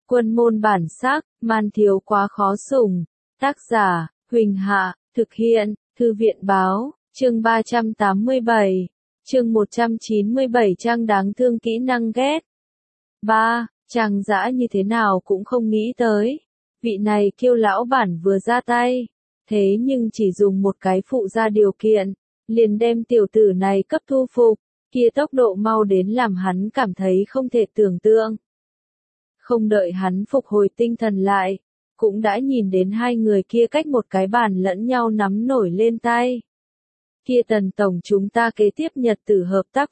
Quân môn bản sắc, man thiếu quá khó sủng. Tác giả, Huỳnh Hạ, thực hiện, Thư viện báo, chương 387, chương 197 Trang đáng thương kỹ năng ghét. 3. Trang dã như thế nào cũng không nghĩ tới. Vị này Kiêu lão bản vừa ra tay, thế nhưng chỉ dùng một cái phụ gia điều kiện, liền đem tiểu tử này cấp thu phục, kia tốc độ mau đến làm hắn cảm thấy không thể tưởng tượng. Không đợi hắn phục hồi tinh thần lại, cũng đã nhìn đến hai người kia cách một cái bàn lẫn nhau nắm nổi lên tay. Kia Tần tổng chúng ta kế tiếp nhật tử hợp tác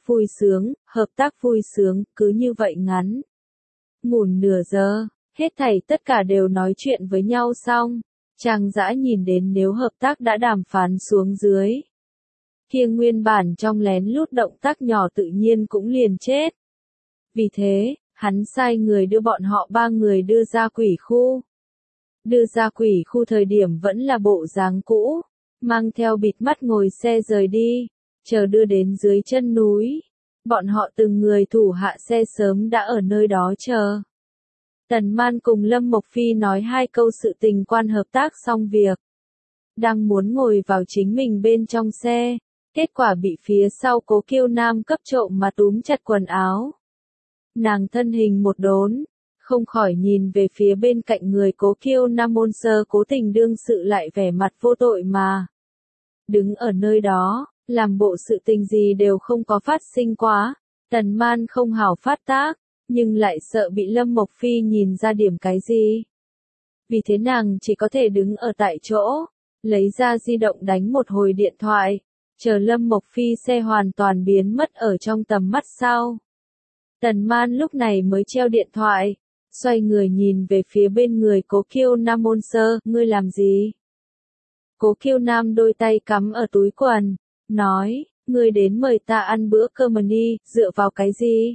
vui sướng, cứ như vậy ngắn. Ngủn nửa giờ, hết thảy tất cả đều nói chuyện với nhau xong, Trang dã nhìn đến nếu hợp tác đã đàm phán xuống dưới. Kia nguyên bản trong lén lút động tác nhỏ tự nhiên cũng liền chết. Vì thế, hắn sai người đưa bọn họ ba người đưa ra quỷ khu. Đưa ra quỷ khu thời điểm vẫn là bộ dáng cũ, mang theo bịt mắt ngồi xe rời đi, chờ đưa đến dưới chân núi. Bọn họ từng người thủ hạ xe sớm đã ở nơi đó chờ. Tần Man cùng Lâm Mộc Phi nói hai câu sự tình quan hợp tác xong việc. Đang muốn ngồi vào chính mình bên trong xe, kết quả bị phía sau Cố Kiêu Nam cấp trộm mà túm chặt quần áo. Nàng thân hình một đốn, không khỏi nhìn về phía bên cạnh người Cố Kiêu Nam môn sơ cố tình đương sự lại vẻ mặt vô tội mà. Đứng ở nơi đó, làm bộ sự tình gì đều không có phát sinh quá, Tần Man không hảo phát tác, nhưng lại sợ bị Lâm Mộc Phi nhìn ra điểm cái gì. Vì thế nàng chỉ có thể đứng ở tại chỗ, lấy ra di động đánh một hồi điện thoại, chờ Lâm Mộc Phi xe hoàn toàn biến mất ở trong tầm mắt sau. Tần Man lúc này mới treo điện thoại, xoay người nhìn về phía bên người Cố Kiêu Nam môn sơ, ngươi làm gì? Cố Kiêu Nam đôi tay cắm ở túi quần, nói, ngươi đến mời ta ăn bữa cơm đi, dựa vào cái gì?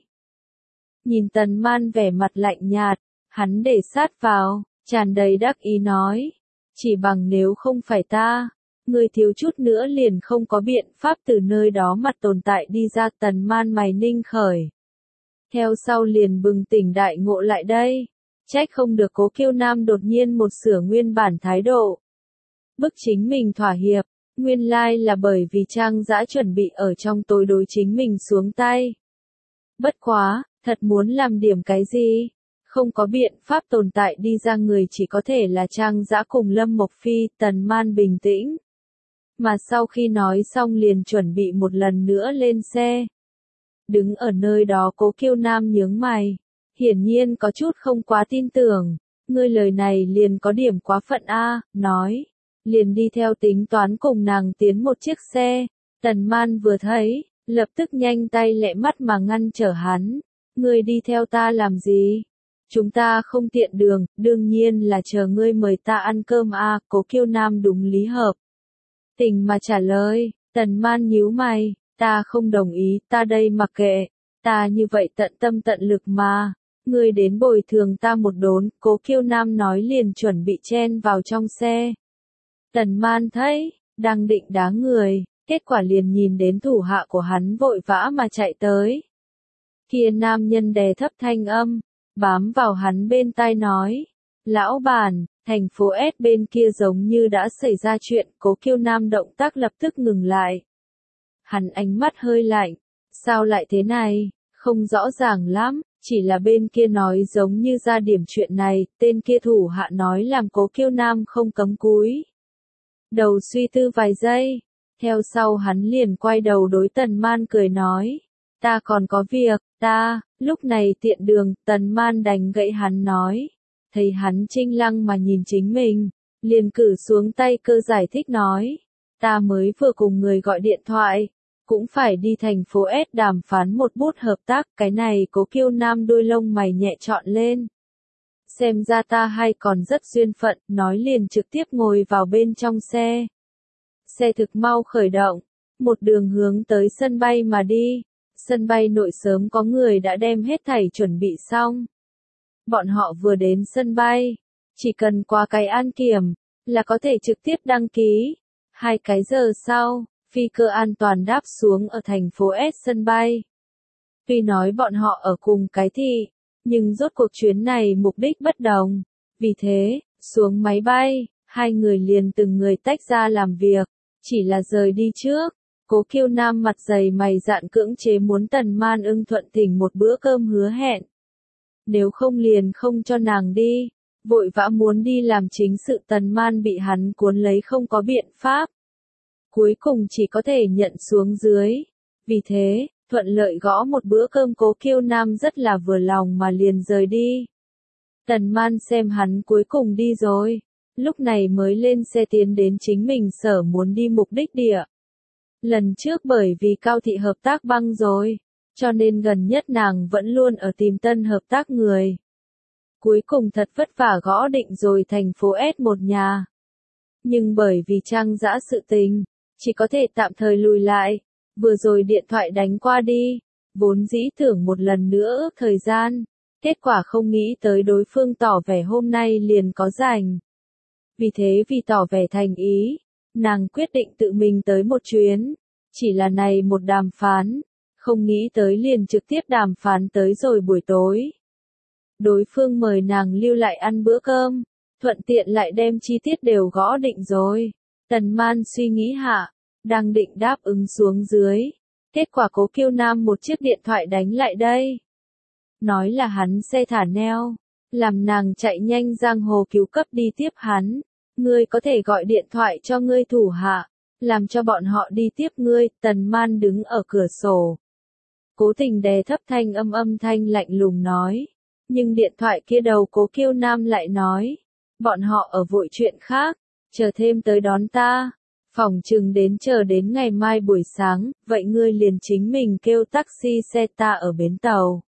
Nhìn Tần Man vẻ mặt lạnh nhạt, hắn để sát vào, tràn đầy đắc ý nói, chỉ bằng nếu không phải ta, ngươi thiếu chút nữa liền không có biện pháp từ nơi đó mặt tồn tại đi ra. Tần Man mày ninh khởi. Theo sau liền bừng tỉnh đại ngộ lại đây, trách không được Cố Kiêu Nam đột nhiên một sửa nguyên bản thái độ. Bức chính mình thỏa hiệp, nguyên lai là bởi vì Trang dã chuẩn bị ở trong tối đối chính mình xuống tay. Bất quá, thật muốn làm điểm cái gì, không có biện pháp tồn tại đi ra người chỉ có thể là Trang dã cùng Lâm Mộc Phi. Tần Man bình tĩnh, mà sau khi nói xong liền chuẩn bị một lần nữa lên xe. Đứng ở nơi đó Cố Kiêu Nam nhướng mày, hiển nhiên có chút không quá tin tưởng, ngươi lời này liền có điểm quá phận a, nói, liền đi theo tính toán cùng nàng tiến một chiếc xe. Tần Man vừa thấy, lập tức nhanh tay lẹ mắt mà ngăn trở hắn, ngươi đi theo ta làm gì? Chúng ta không tiện đường, đương nhiên là chờ ngươi mời ta ăn cơm a. Cố Kiêu Nam đúng lý hợp tình mà trả lời. Tần Man nhíu mày, ta không đồng ý, ta đây mặc kệ, ta như vậy tận tâm tận lực mà, ngươi đến bồi thường ta một đốn. Cố Kiêu Nam nói liền chuẩn bị chen vào trong xe. Tần Man thấy, đang định đá người, kết quả liền nhìn đến thủ hạ của hắn vội vã mà chạy tới. Kia nam nhân đè thấp thanh âm, bám vào hắn bên tai nói, lão bản, thành phố S bên kia giống như đã xảy ra chuyện. Cố Kiêu Nam động tác lập tức ngừng lại. Hắn ánh mắt hơi lạnh, sao lại thế này, không rõ ràng lắm, chỉ là bên kia nói giống như ra điểm chuyện này. Tên kia thủ hạ nói làm Cố Kiêu Nam không cấm cúi đầu suy tư vài giây, theo sau hắn liền quay đầu đối Tần Man cười nói, ta còn có việc, ta, lúc này tiện đường. Tần Man đành gãy hắn nói, thấy hắn trinh lăng mà nhìn chính mình, liền cử xuống tay cơ giải thích nói, ta mới vừa cùng người gọi điện thoại, cũng phải đi thành phố S đàm phán một bút hợp tác. Cái này Cố Kiêu Nam đôi lông mày nhẹ trọn lên. Xem ra ta hay còn rất duyên phận, nói liền trực tiếp ngồi vào bên trong xe. Xe thực mau khởi động, một đường hướng tới sân bay mà đi. Sân bay nội sớm có người đã đem hết thảy chuẩn bị xong. Bọn họ vừa đến sân bay, chỉ cần qua cái an kiểm, là có thể trực tiếp đăng ký. 2 cái giờ sau, phi cơ an toàn đáp xuống ở thành phố S sân bay. Tuy nói bọn họ ở cùng cái thị, Nhưng rốt cuộc chuyến này mục đích bất đồng. Vì thế, xuống máy bay, hai người liền từng người tách ra làm việc. Chỉ là rời đi trước, Cố Kiêu Nam mặt dày mày dạn cưỡng chế muốn Tần Man ưng thuận thỉnh một bữa cơm hứa hẹn. Nếu không liền không cho nàng đi. Vội vã muốn đi làm chính sự, Tần Man bị hắn cuốn lấy không có biện pháp. Cuối cùng chỉ có thể nhận xuống dưới. Vì thế, thuận lợi gõ một bữa cơm, Cố Kiêu Nam rất là vừa lòng mà liền rời đi. Tần Man xem hắn cuối cùng đi rồi, lúc này mới lên xe tiến đến chính mình sở muốn đi mục đích địa. Lần trước bởi vì Cao Thị hợp tác băng rồi, cho nên gần nhất nàng vẫn luôn ở tìm tân hợp tác người. Cuối cùng thật vất vả gõ định rồi thành phố S một nhà. Nhưng bởi vì Trang Dã sự tình, chỉ có thể tạm thời lùi lại. Vừa rồi điện thoại đánh qua đi, vốn dĩ tưởng một lần nữa ước thời gian, kết quả không nghĩ tới đối phương tỏ vẻ hôm nay liền có rảnh. Vì thế vì tỏ vẻ thành ý, nàng quyết định tự mình tới một chuyến, chỉ là này một đàm phán, không nghĩ tới liền trực tiếp đàm phán tới rồi buổi tối. Đối phương mời nàng lưu lại ăn bữa cơm, thuận tiện lại đem chi tiết đều gõ định rồi. Tần Man suy nghĩ hạ, đang định đáp ứng xuống dưới. Kết quả Cố Kiêu Nam một chiếc điện thoại đánh lại đây. Nói là hắn xe thả neo, làm nàng chạy nhanh giang hồ cứu cấp đi tiếp hắn. Ngươi có thể gọi điện thoại cho ngươi thủ hạ, làm cho bọn họ đi tiếp ngươi. Tần Man đứng ở cửa sổ, cố tình đè thấp thanh âm thanh lạnh lùng nói. Nhưng điện thoại kia đầu Cố Kiêu Nam lại nói, bọn họ ở vội chuyện khác, chờ thêm tới đón ta. Phòng chừng đến chờ đến ngày mai buổi sáng, vậy ngươi liền chính mình kêu taxi xe ta ở bến tàu.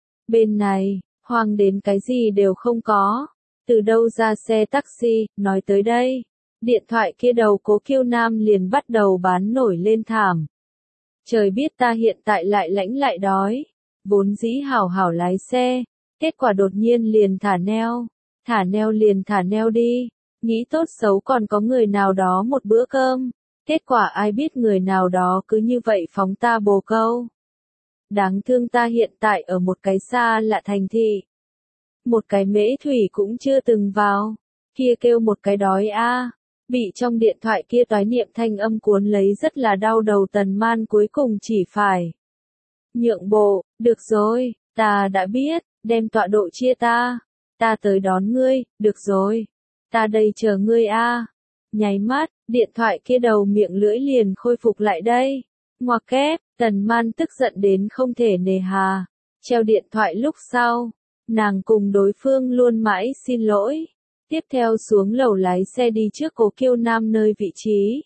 Bên này, hoang đến cái gì đều không có. Từ đâu ra xe taxi, nói tới đây. Điện thoại kia đầu Cố Kiêu Nam liền bắt đầu bán nổi lên thảm. Trời biết ta hiện tại lại lãnh lại đói. Vốn dĩ hảo hảo lái xe, kết quả đột nhiên liền thả neo. Thả neo liền thả neo đi. Nghĩ tốt xấu còn có người nào đó một bữa cơm. Kết quả ai biết người nào đó cứ như vậy phóng ta bồ câu. Đáng thương ta hiện tại ở một cái xa lạ thành thị. Một cái mễ thủy cũng chưa từng vào. Kia kêu một cái đói a. Bị trong điện thoại kia toái niệm thanh âm cuốn lấy rất là đau đầu. Tần Man cuối cùng chỉ phải nhượng bộ. Được rồi, ta đã biết, đem tọa độ chia ta. Ta tới đón ngươi, được rồi. Ta đây chờ ngươi a. Nháy mắt, điện thoại kia đầu miệng lưỡi liền khôi phục lại đây. Ngoặc kép, Tần Man tức giận đến không thể nề hà. Treo điện thoại lúc sau, nàng cùng đối phương luôn mãi xin lỗi. Tiếp theo xuống lầu lái xe đi trước Cố Kiêu Nam nơi vị trí.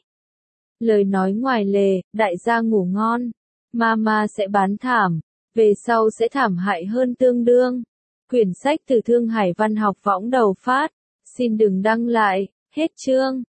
Lời nói ngoài lề, đại gia ngủ ngon. Mama sẽ bán thảm, về sau sẽ thảm hại hơn tương đương. Quyển sách từ Thương Hải Văn học võng đầu phát. Xin đừng đăng lại, hết chương.